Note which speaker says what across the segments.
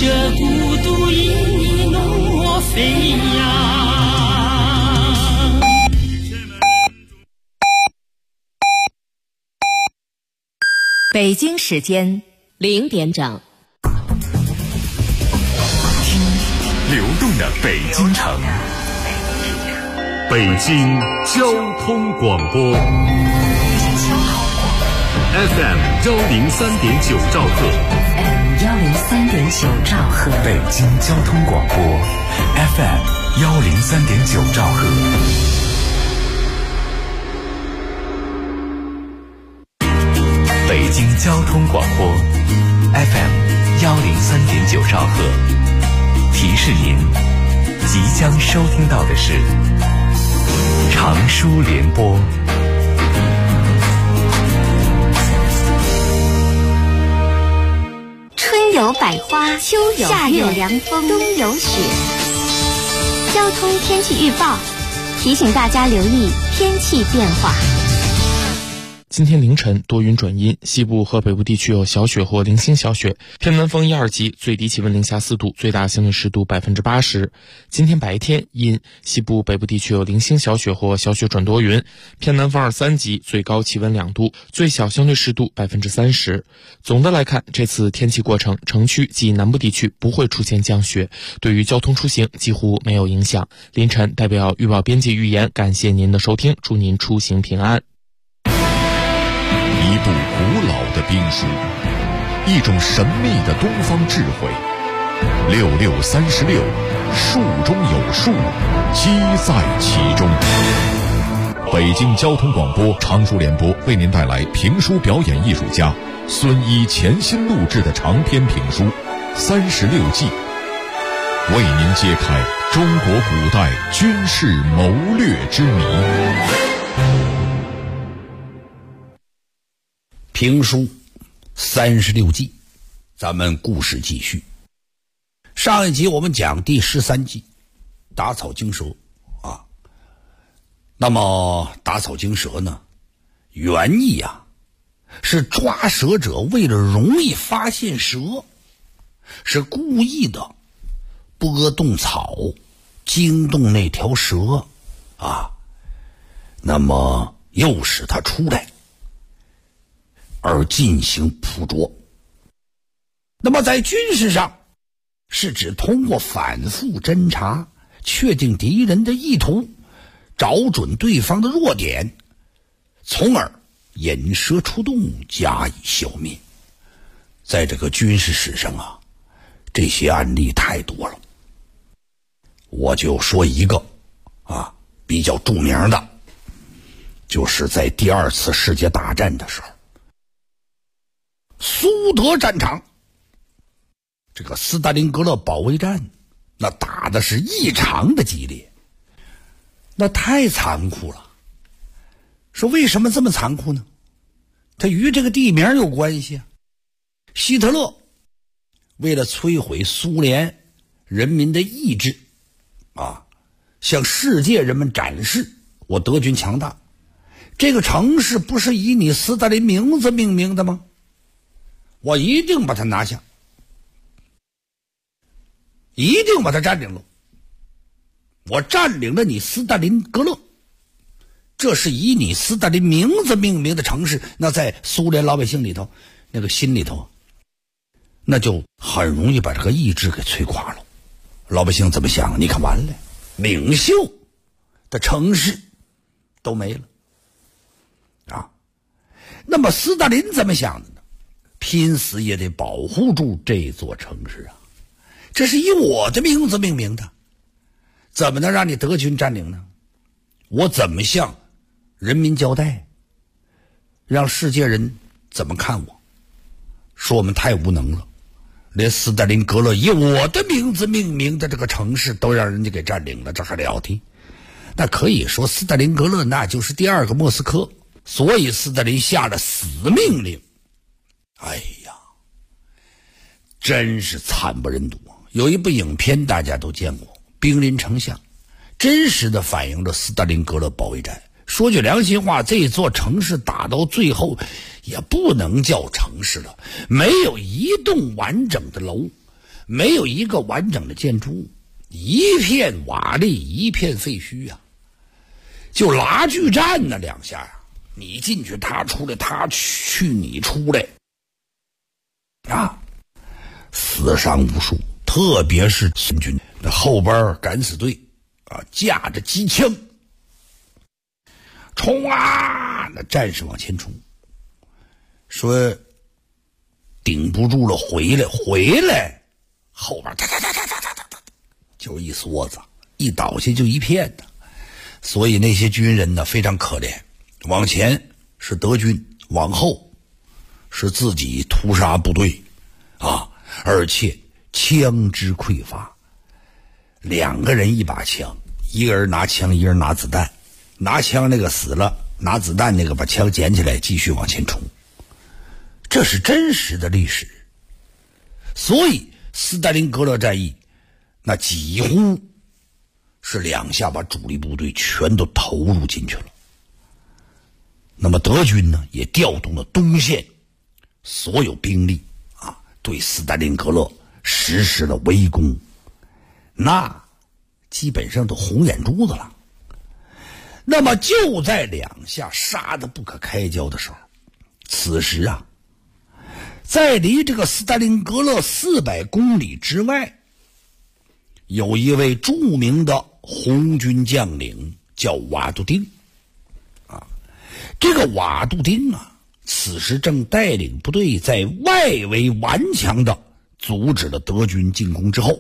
Speaker 1: 这孤独一诺飞扬。
Speaker 2: 北京时间0点整，
Speaker 3: 听流动的北京城，北京交通广播 FM 103.9兆赫
Speaker 2: 103.9兆赫，
Speaker 3: 北京交通广播 FM 103.9兆赫。北京交通广播 FM 103.9兆赫，提示您即将收听到的是长舒联播。
Speaker 4: 春有百花，秋有夏有凉风，冬有雪。交通天气预报提醒大家留意天气变化。
Speaker 5: 今天凌晨多云转阴，西部和北部地区有小雪或零星小雪，偏南风1、2级，最低气温零下4度，最大相对湿度80%。今天白天阴，西部北部地区有零星小雪或小雪转多云，偏南风2、3级，最高气温2度，最小相对湿度30%。总的来看，这次天气过程，城区及南部地区不会出现降雪，对于交通出行几乎没有影响。凌晨代表预报编辑预言，感谢您的收听，祝您出行平安。
Speaker 6: 一部古老的兵书，一种神秘的东方智慧，6636，术中有术，机在其中。北京交通广播长舒联播为您带来评书表演艺术家孙一全新录制的长篇评书《36计》，为您揭开中国古代军事谋略之谜。
Speaker 7: 评书36计，咱们故事继续。上一集我们讲第13计，打草惊蛇啊。那么打草惊蛇呢，原意啊是抓蛇者为了容易发现蛇，是故意的拨动草，惊动那条蛇啊，那么诱使它出来而进行捕捉。那么在军事上，是指通过反复侦查，确定敌人的意图，找准对方的弱点，从而引蛇出洞，加以消灭。在这个军事史上啊，这些案例太多了，我就说一个啊，比较著名的，就是在第2次世界大战的时候，苏德战场，这个斯大林格勒保卫战，那打的是异常的激烈，那太残酷了。说为什么这么残酷呢？它与这个地名有关系啊。希特勒为了摧毁苏联人民的意志啊，向世界人们展示我德军强大，这个城市不是以你斯大林名字命名的吗？我一定把它拿下，一定把它占领了。我占领了你斯大林格勒，这是以你斯大林名字命名的城市，那在苏联老百姓里头，那个心里头，那就很容易把这个意志给摧垮了。老百姓怎么想？你看完了，领袖的城市都没了啊。那么斯大林怎么想的呢？拼死也得保护住这座城市啊，这是以我的名字命名的，怎么能让你德军占领呢？我怎么向人民交代，让世界人怎么看我？说我们太无能了，连斯大林格勒以我的名字命名的这个城市都让人家给占领了，这还了得？那可以说斯大林格勒那就是第2个莫斯科，所以斯大林下了死命令。哎呀，真是惨不忍睹。有一部影片大家都见过，兵临城下，真实的反映了斯大林格勒保卫战。说句良心话，这座城市打到最后也不能叫城市了，没有一栋完整的楼， 没有一个完整的建筑物，一片瓦砾，一片废墟啊！就拉锯战那两下啊，你进去他出来，他去你出来啊，死伤无数。特别是孙军那后边敢死队啊，架着机枪冲啊！那战士往前冲，说顶不住了，回来，后边哒，就一梭子，一倒下就一片的。所以那些军人呢非常可怜，往前是德军，往后是自己屠杀部队啊，而且枪支匮乏，两个人一把枪，一个人拿枪，一个人拿子弹，拿枪那个死了，拿子弹那个把枪捡起来继续往前冲，这是真实的历史。所以斯大林格勒战役那几乎是两下把主力部队全都投入进去了。那么德军呢也调动了东线所有兵力啊，对斯大林格勒实施了围攻，那基本上都红眼珠子了。那么就在两下杀得不可开交的时候，此时啊，在离这个斯大林格勒400公里之外，有一位著名的红军将领叫瓦杜丁啊。这个瓦杜丁啊，此时正带领部队在外围顽强的阻止了德军进攻之后，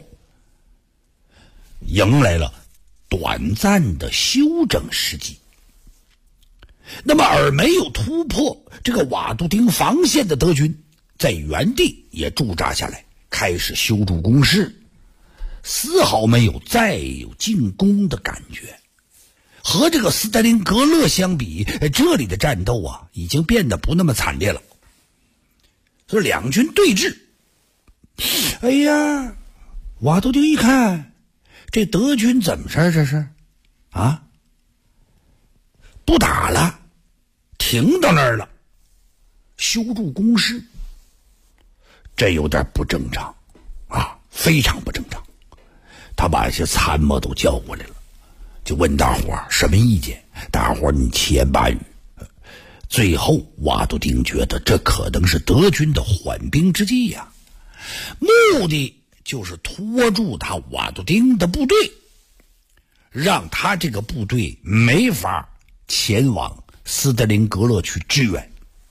Speaker 7: 迎来了短暂的休整时机。那么而没有突破这个瓦杜丁防线的德军，在原地也驻扎下来，开始修筑工事，丝毫没有再有进攻的感觉。和这个斯大林格勒相比，这里的战斗啊已经变得不那么惨烈了。所以两军对峙，哎呀，瓦杜丁一看这德军怎么事这是啊，不打了，停到那儿了，修筑工事，这有点不正常啊，非常不正常。他把一些参谋都叫过来了，就问大伙儿什么意见，大伙儿你七言八语。最后瓦杜丁觉得这可能是德军的缓兵之计呀，目的就是拖住他瓦杜丁的部队，让他这个部队没法前往斯大林格勒去支援。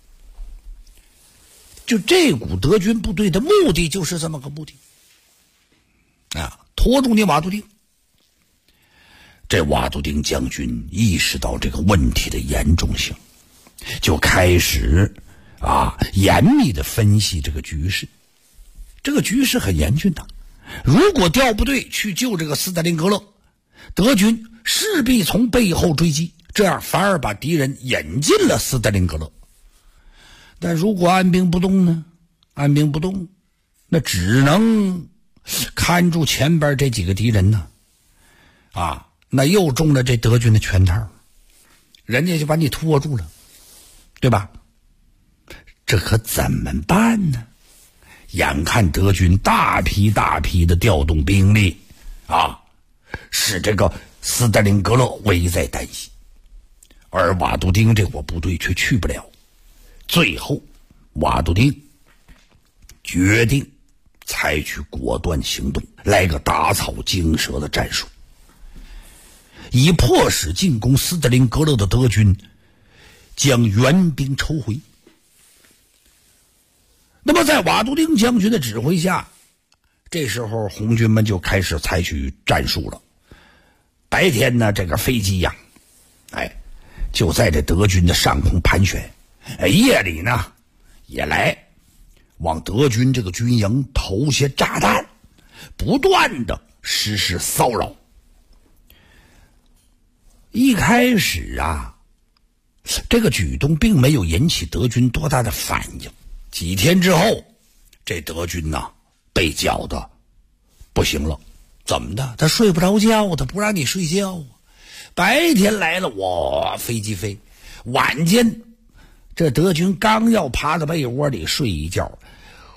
Speaker 7: 就这股德军部队的目的就是这么个目的啊，拖住你瓦杜丁。这瓦杜丁将军意识到这个问题的严重性，就开始严密的分析这个局势。这个局势很严峻的，如果调部队去救这个斯大林格勒，德军势必从背后追击，这样反而把敌人引进了斯大林格勒。但如果按兵不动呢？按兵不动，那只能看住前边这几个敌人呢，那又中了这德军的圈套，人家就把你拖住了，对吧？这可怎么办呢？眼看德军大批的调动兵力使这个斯大林格勒危在旦夕，而瓦杜丁这伙部队却去不了。最后瓦杜丁决定采取果断行动，来个打草惊蛇的战术，以迫使进攻斯大林格勒的德军将援兵抽回。那么在瓦杜丁将军的指挥下，这时候红军们就开始采取战术了。白天呢，这个飞机呀就在这德军的上空盘旋，夜里呢也来往德军这个军营投些炸弹，不断的实施骚扰。一开始这个举动并没有引起德军多大的反应。几天之后，这德军被搅得不行了。怎么的？他睡不着觉，他不让你睡觉。白天来了，哇，飞机飞；晚间，这德军刚要爬到被窝里睡一觉，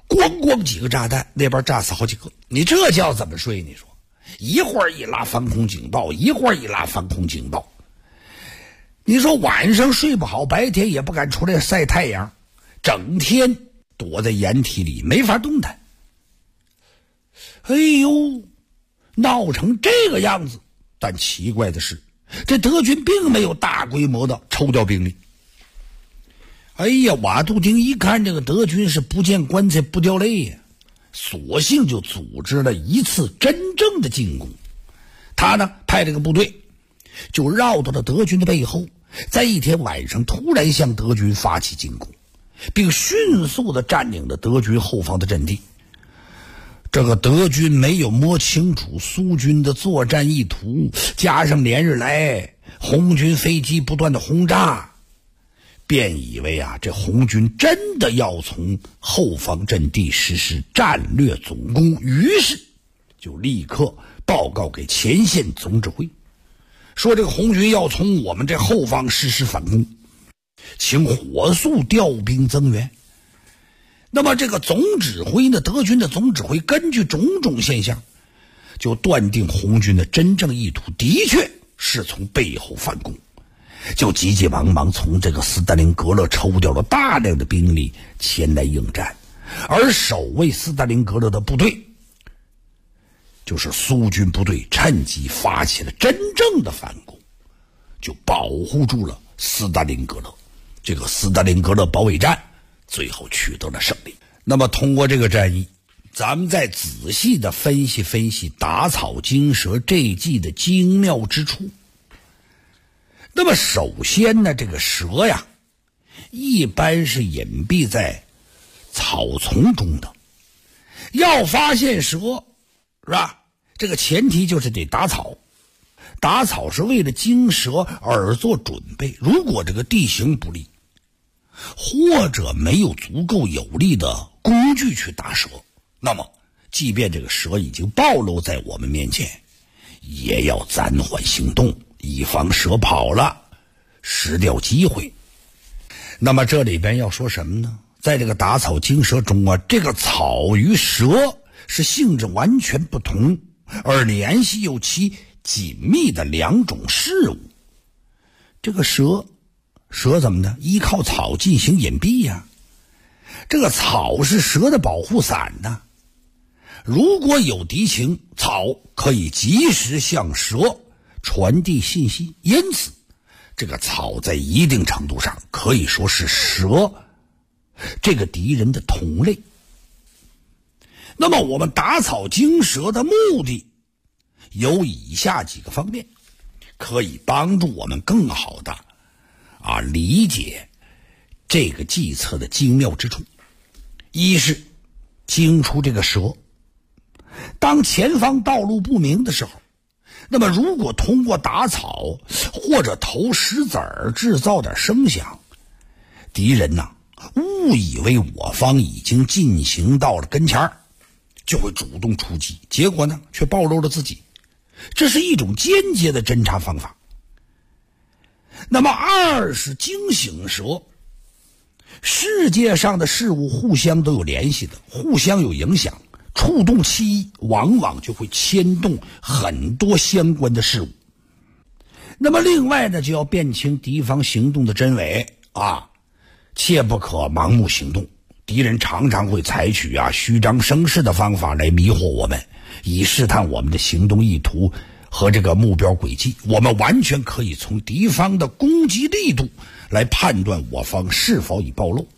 Speaker 7: 咣咣几个炸弹，那边炸死好几个。你这觉怎么睡？你说一会儿一拉防空警报，一会儿一拉防空警报。你说晚上睡不好，白天也不敢出来晒太阳，整天躲在掩体里没法动弹。哎呦，闹成这个样子。但奇怪的是，这德军并没有大规模的抽调兵力。哎呀，瓦杜丁一看这个德军是不见棺材不掉泪呀，索性就组织了一次真正的进攻。他呢派这个部队就绕到了德军的背后，在一天晚上突然向德军发起进攻，并迅速的占领了德军后方的阵地。这个德军没有摸清楚苏军的作战意图，加上连日来红军飞机不断的轰炸，便以为这红军真的要从后方阵地实施战略总攻，于是就立刻报告给前线总指挥，说这个红军要从我们这后方实施反攻，请火速调兵增援。那么这个总指挥呢，德军的总指挥根据种种现象，就断定红军的真正意图的确是从背后反攻，就急急忙忙从这个斯大林格勒抽调了大量的兵力前来应战。而守卫斯大林格勒的部队，就是苏军部队，趁机发起了真正的反攻，就保护住了斯大林格勒。这个斯大林格勒保卫战最后取得了胜利。那么通过这个战役，咱们再仔细的分析分析打草惊蛇这一计的精妙之处。那么首先呢，这个蛇呀一般是隐蔽在草丛中的，要发现蛇是吧，这个前提就是得打草。打草是为了惊蛇而做准备，如果这个地形不利，或者没有足够有力的工具去打蛇，那么即便这个蛇已经暴露在我们面前，也要暂缓行动，以防蛇跑了失掉机会。那么这里边要说什么呢？在这个打草惊蛇中这个草与蛇是性质完全不同而联系又其紧密的两种事物。这个蛇怎么的？依靠草进行隐蔽呀。这个草是蛇的保护伞呢。如果有敌情，草可以及时向蛇传递信息，因此这个草在一定程度上可以说是蛇这个敌人的同类。那么我们打草惊蛇的目的有以下几个方面，可以帮助我们更好的理解这个计策的精妙之处。一是惊出这个蛇，当前方道路不明的时候，那么如果通过打草或者投石子儿制造点声响，敌人误以为我方已经进行到了跟前，就会主动出击，结果呢却暴露了自己，这是一种间接的侦察方法。那么二是惊醒蛇。世界上的事物互相都有联系的，互相有影响，触动其一往往就会牵动很多相关的事物。那么另外呢，就要辨清敌方行动的真伪切不可盲目行动。敌人常常会采取虚张声势的方法来迷惑我们，以试探我们的行动意图和这个目标轨迹。我们完全可以从敌方的攻击力度来判断我方是否已暴露。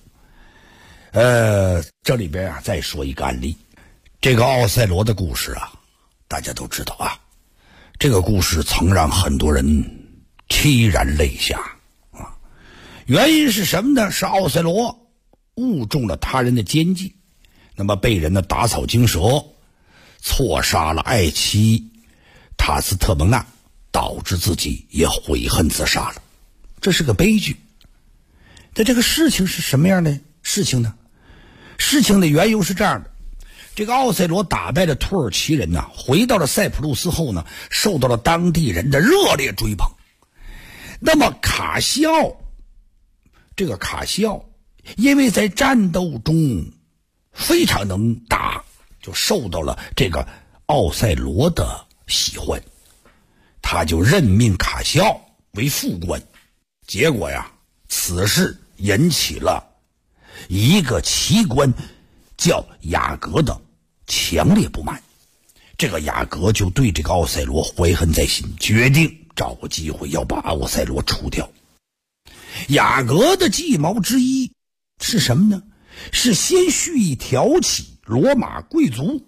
Speaker 7: 这里边再说一个案例，这个奥赛罗的故事大家都知道这个故事曾让很多人凄然泪下原因是什么呢？是奥赛罗误中了他人的奸计，那么被人的打草惊蛇，错杀了爱妻塔斯特蒙娜，导致自己也悔恨自杀了。这是个悲剧。但这个事情是什么样的事情呢？事情的缘由是这样的，这个奥赛罗打败了土耳其人回到了塞浦路斯后呢，受到了当地人的热烈追捧。那么卡西奥因为在战斗中非常能打，就受到了这个奥赛罗的喜欢，他就任命卡西奥为副官。结果呀，此事引起了一个奇官叫雅各的强烈不满。这个雅各就对这个奥赛罗怀恨在心，决定找个机会要把奥赛罗除掉。雅各的计谋之一是什么呢？是先蓄意挑起罗马贵族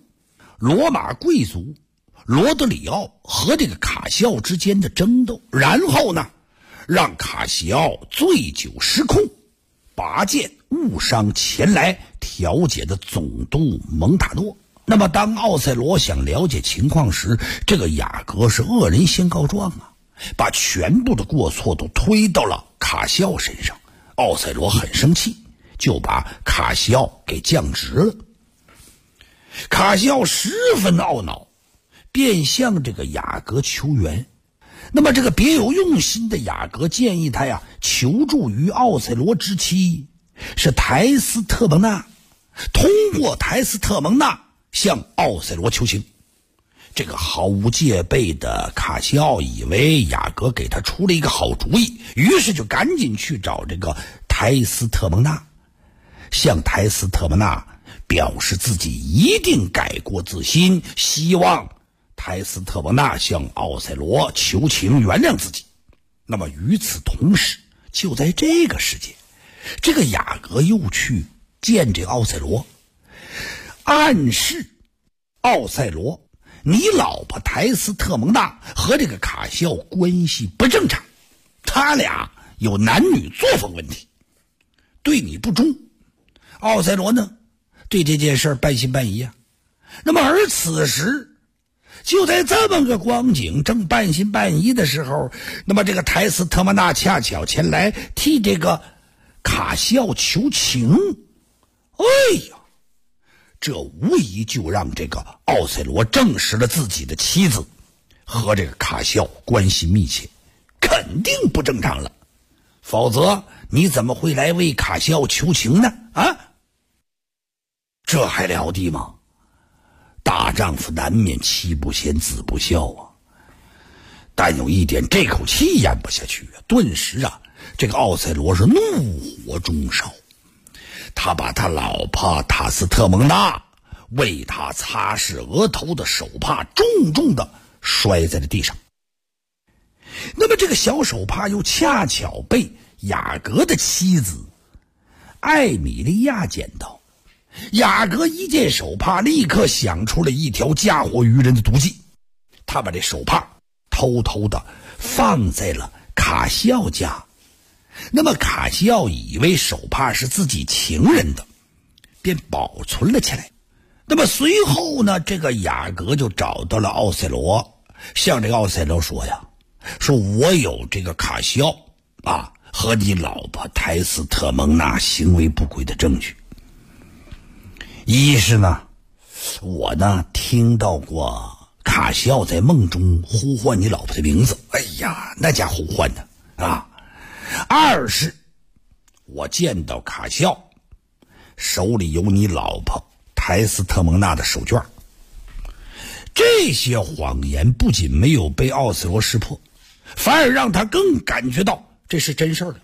Speaker 7: 罗德里奥和这个卡西奥之间的争斗，然后呢，让卡西奥醉酒失控，拔剑误伤前来调解的总督蒙塔诺。那么当奥赛罗想了解情况时，这个雅各是恶人先告状啊，把全部的过错都推到了卡西奥身上。奥赛罗很生气，就把卡西奥给降职了。卡西奥十分懊恼，便向这个雅各求援。那么这个别有用心的雅各建议他呀，求助于奥赛罗之妻是台斯特蒙娜，通过台斯特蒙娜向奥赛罗求情。这个毫无戒备的卡西奥以为雅各给他出了一个好主意，于是就赶紧去找这个台斯特蒙娜，向台斯特蒙娜表示自己一定改过自新，希望台斯特蒙娜向奥赛罗求情原谅自己。那么与此同时，就在这个时间，这个雅各又去见这个奥赛罗，暗示奥赛罗，你老婆台斯特蒙娜和这个卡西奥关系不正常，他俩有男女作风问题，对你不忠。奥赛罗呢，对这件事半信半疑啊。那么而此时，就在这么个光景，正半信半疑的时候，那么这个台斯特蒙娜恰巧前来替这个卡西奥求情。哎呀，这无疑就让这个奥赛罗证实了自己的妻子和这个卡西奥关系密切，肯定不正常了，否则你怎么会来为卡西奥求情呢？啊，这还了得吗？大丈夫难免妻不贤子不孝啊。但有一点，这口气咽不下去啊。顿时啊，这个奥赛罗是怒火中烧，他把他老婆塔斯特蒙娜为他擦拭额头的手帕重重的摔在了地上。那么这个小手帕又恰巧被雅各的妻子艾米利亚捡到。雅各一见手帕，立刻想出了一条嫁祸于人的毒计。他把这手帕偷偷的放在了卡西奥家。那么卡西奥以为手帕是自己情人的，便保存了起来。那么随后呢，这个雅各就找到了奥赛罗，向这个奥赛罗说呀，说我有这个卡西奥啊和你老婆台斯特蒙娜行为不轨的证据。一是呢，我呢听到过卡西奥在梦中呼唤你老婆的名字，哎呀，那家呼唤的啊。二是我见到卡西奥手里有你老婆台斯特蒙娜的手绢。这些谎言不仅没有被奥赛罗识破，反而让他更感觉到这是真事儿了，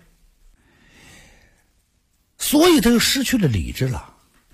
Speaker 7: 所以他就失去了理智了。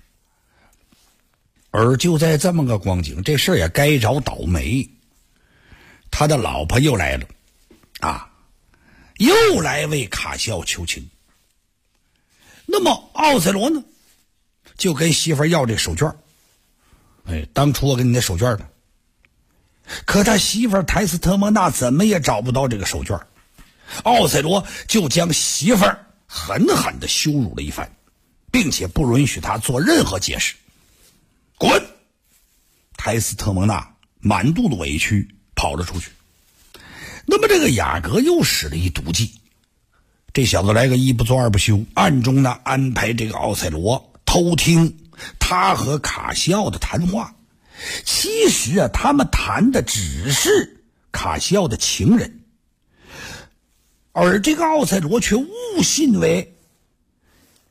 Speaker 7: 而就在这么个光景，这事儿也该着倒霉，他的老婆又来了啊，又来为卡西奥求情。那么奥赛罗呢，就跟媳妇要这手绢。哎，当初我给你那手绢呢，可他媳妇台斯特蒙娜怎么也找不到这个手绢。奥赛罗就将媳妇狠狠地羞辱了一番，并且不允许他做任何解释。滚！台斯特蒙娜满肚子委屈跑了出去。那么这个雅各又使了一毒计，这小子来个一不做二不休，暗中呢安排这个奥赛罗偷听他和卡西奥的谈话。其实啊，他们谈的只是卡西奥的情人，而这个奥赛罗却误信为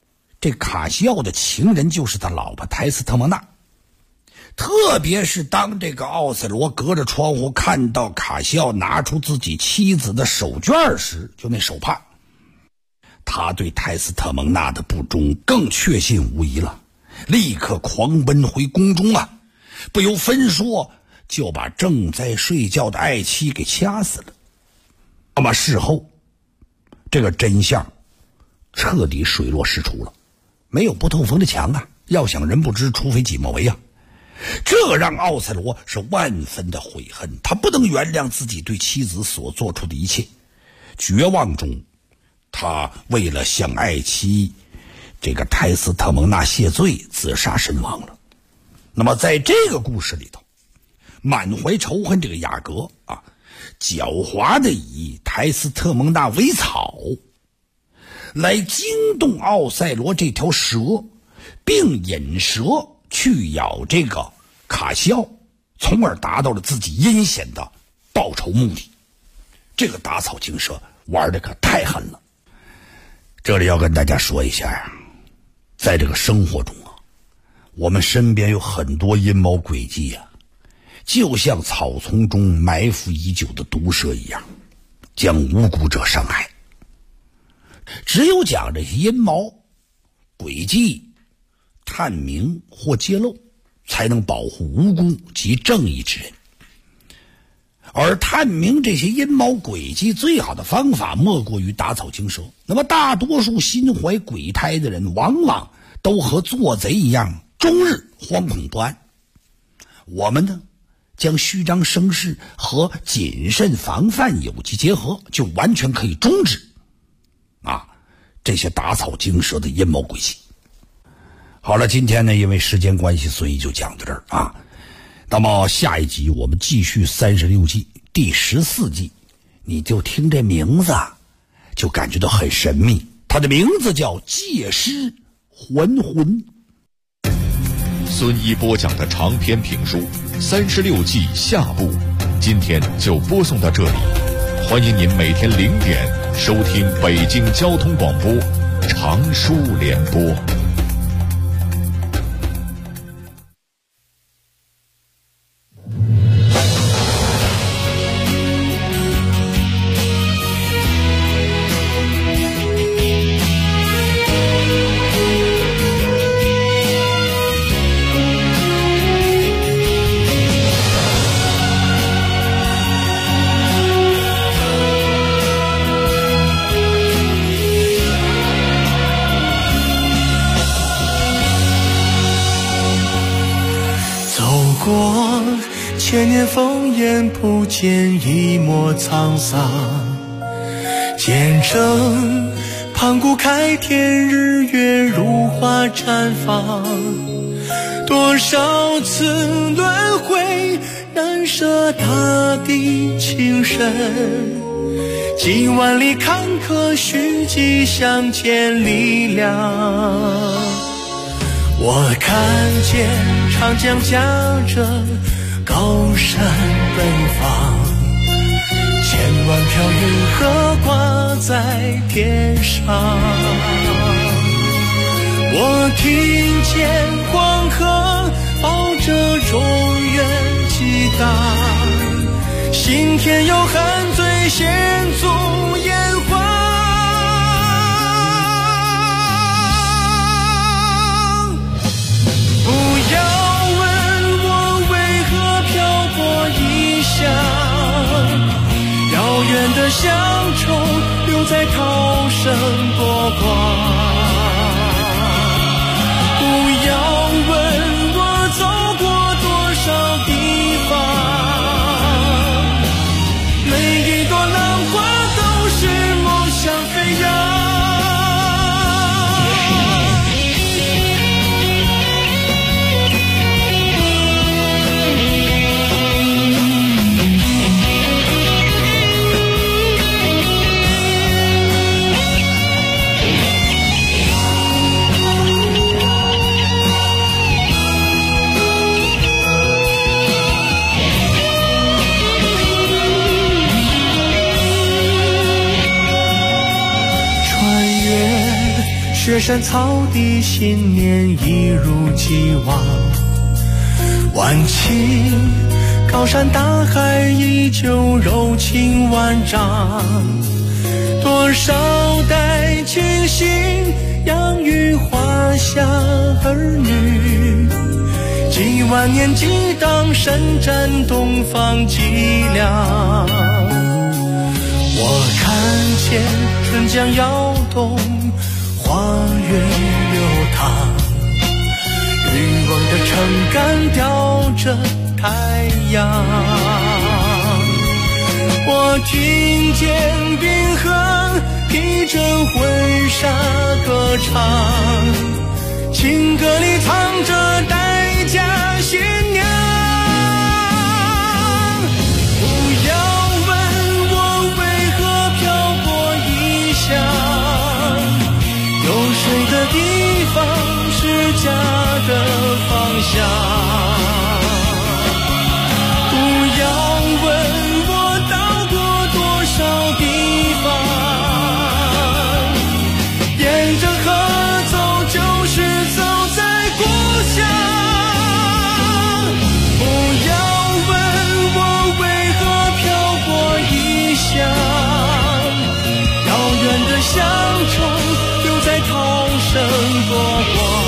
Speaker 7: 这卡西奥的情人就是他老婆泰斯特蒙娜。特别是当这个奥赛罗隔着窗户看到卡西奥拿出自己妻子的手绢时，就那手帕，他对泰斯特蒙娜的不忠更确信无疑了，立刻狂奔回宫中啊，不由分说就把正在睡觉的爱妻给掐死了。那么事后这个真相彻底水落石出了，没有不透风的墙啊，要想人不知，除非己莫为啊。这让奥赛罗是万分的悔恨，他不能原谅自己对妻子所做出的一切。绝望中，他为了向爱妻这个泰斯特蒙娜谢罪，自杀身亡了。那么在这个故事里头，满怀仇恨这个雅各啊，狡猾的以泰斯特蒙娜为草，来惊动奥赛罗这条蛇，并引蛇去咬这个卡西奥，从而达到了自己阴险的报仇目的。这个打草惊蛇玩的可太狠了。这里要跟大家说一下呀，在这个生活中啊，我们身边有很多阴谋诡计呀，就像草丛中埋伏已久的毒蛇一样，将无辜者伤害。只有将这些阴谋诡计探明或揭露，才能保护无辜及正义之人。而探明这些阴谋诡计最好的方法莫过于打草惊蛇。那么大多数心怀鬼胎的人往往都和做贼一样，终日惶恐不安。我们呢，将虚张声势和谨慎防范有机结合，就完全可以终止这些打草惊蛇的阴谋诡计。好了，今天呢，因为时间关系，所以就讲到这儿啊。那么下一集我们继续36计第14计，你就听这名字就感觉到很神秘，它的名字叫借尸还魂。
Speaker 6: 孙一播讲的长篇评书《36计》下部，今天就播送到这里。欢迎您每天0点收听北京交通广播长书联播。
Speaker 1: 千年烽烟不见一抹沧桑，见证盘古开天，日月如花绽放。多少次轮回，难舍大地情深。经万里坎坷，寻迹向前力量。我看见长江夹着高山奔放，千万条云河挂在天上。我听见黄河抱着中原激荡，心田有汉醉险阻炎黄。不要遥远的乡愁留在涛声波光，不要问我走过多少地方，每一朵浪花都是梦想飞扬。 雪山草地，新年一如既往。晚晴，高山大海依旧柔情万丈。多少代亲信养育华夏儿女，几万年激荡，神战东方脊梁。我看见春江摇动，花园流淌，渔翁的撑杆吊着太阳。我听见冰河披着婚纱歌唱，情歌里藏着待嫁新娘。不要问我为何漂泊异乡，有水的地方是家的方向。不要问我到过多少地方，沿着河走就是走在故乡。不要问我为何漂泊异乡，遥远的乡愁留在涛声过往。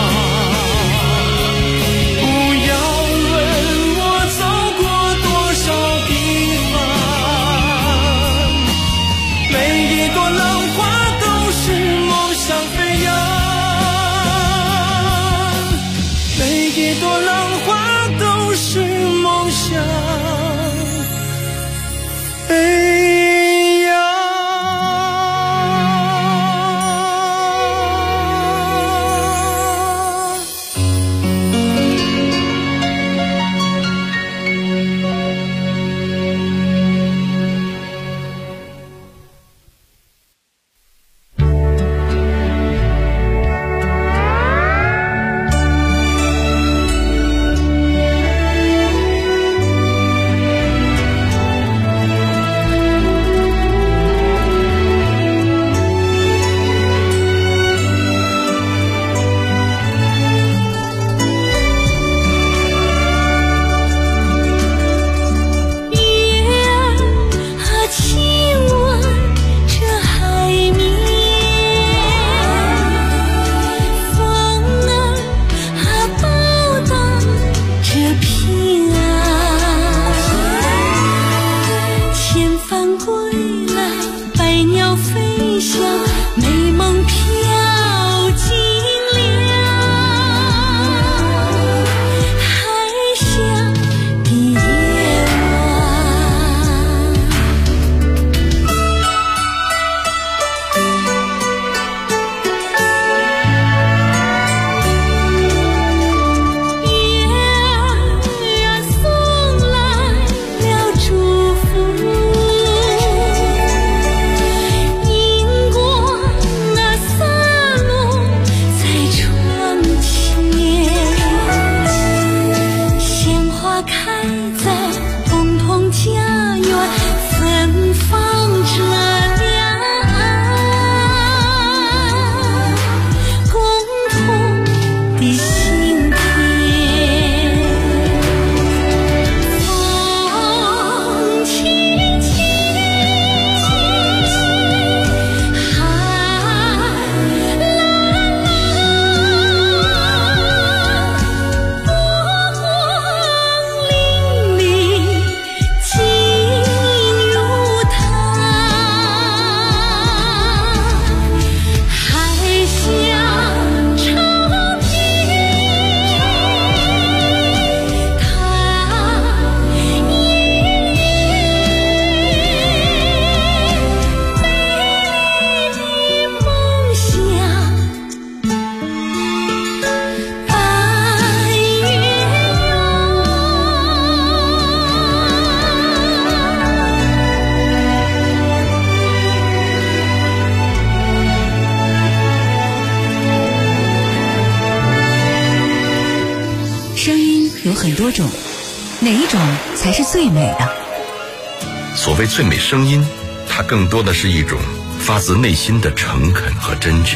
Speaker 2: 有很多种，哪一种才是最美的？
Speaker 8: 所谓最美声音，它更多的是一种发自内心的诚恳和真挚，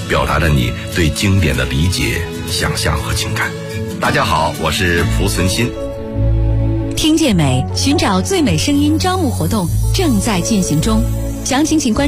Speaker 8: 表达了你对经典的理解、想象和情感。大家好，我是蒲存昕。
Speaker 2: 听见美，寻找最美声音招募活动正在进行中，详情请关注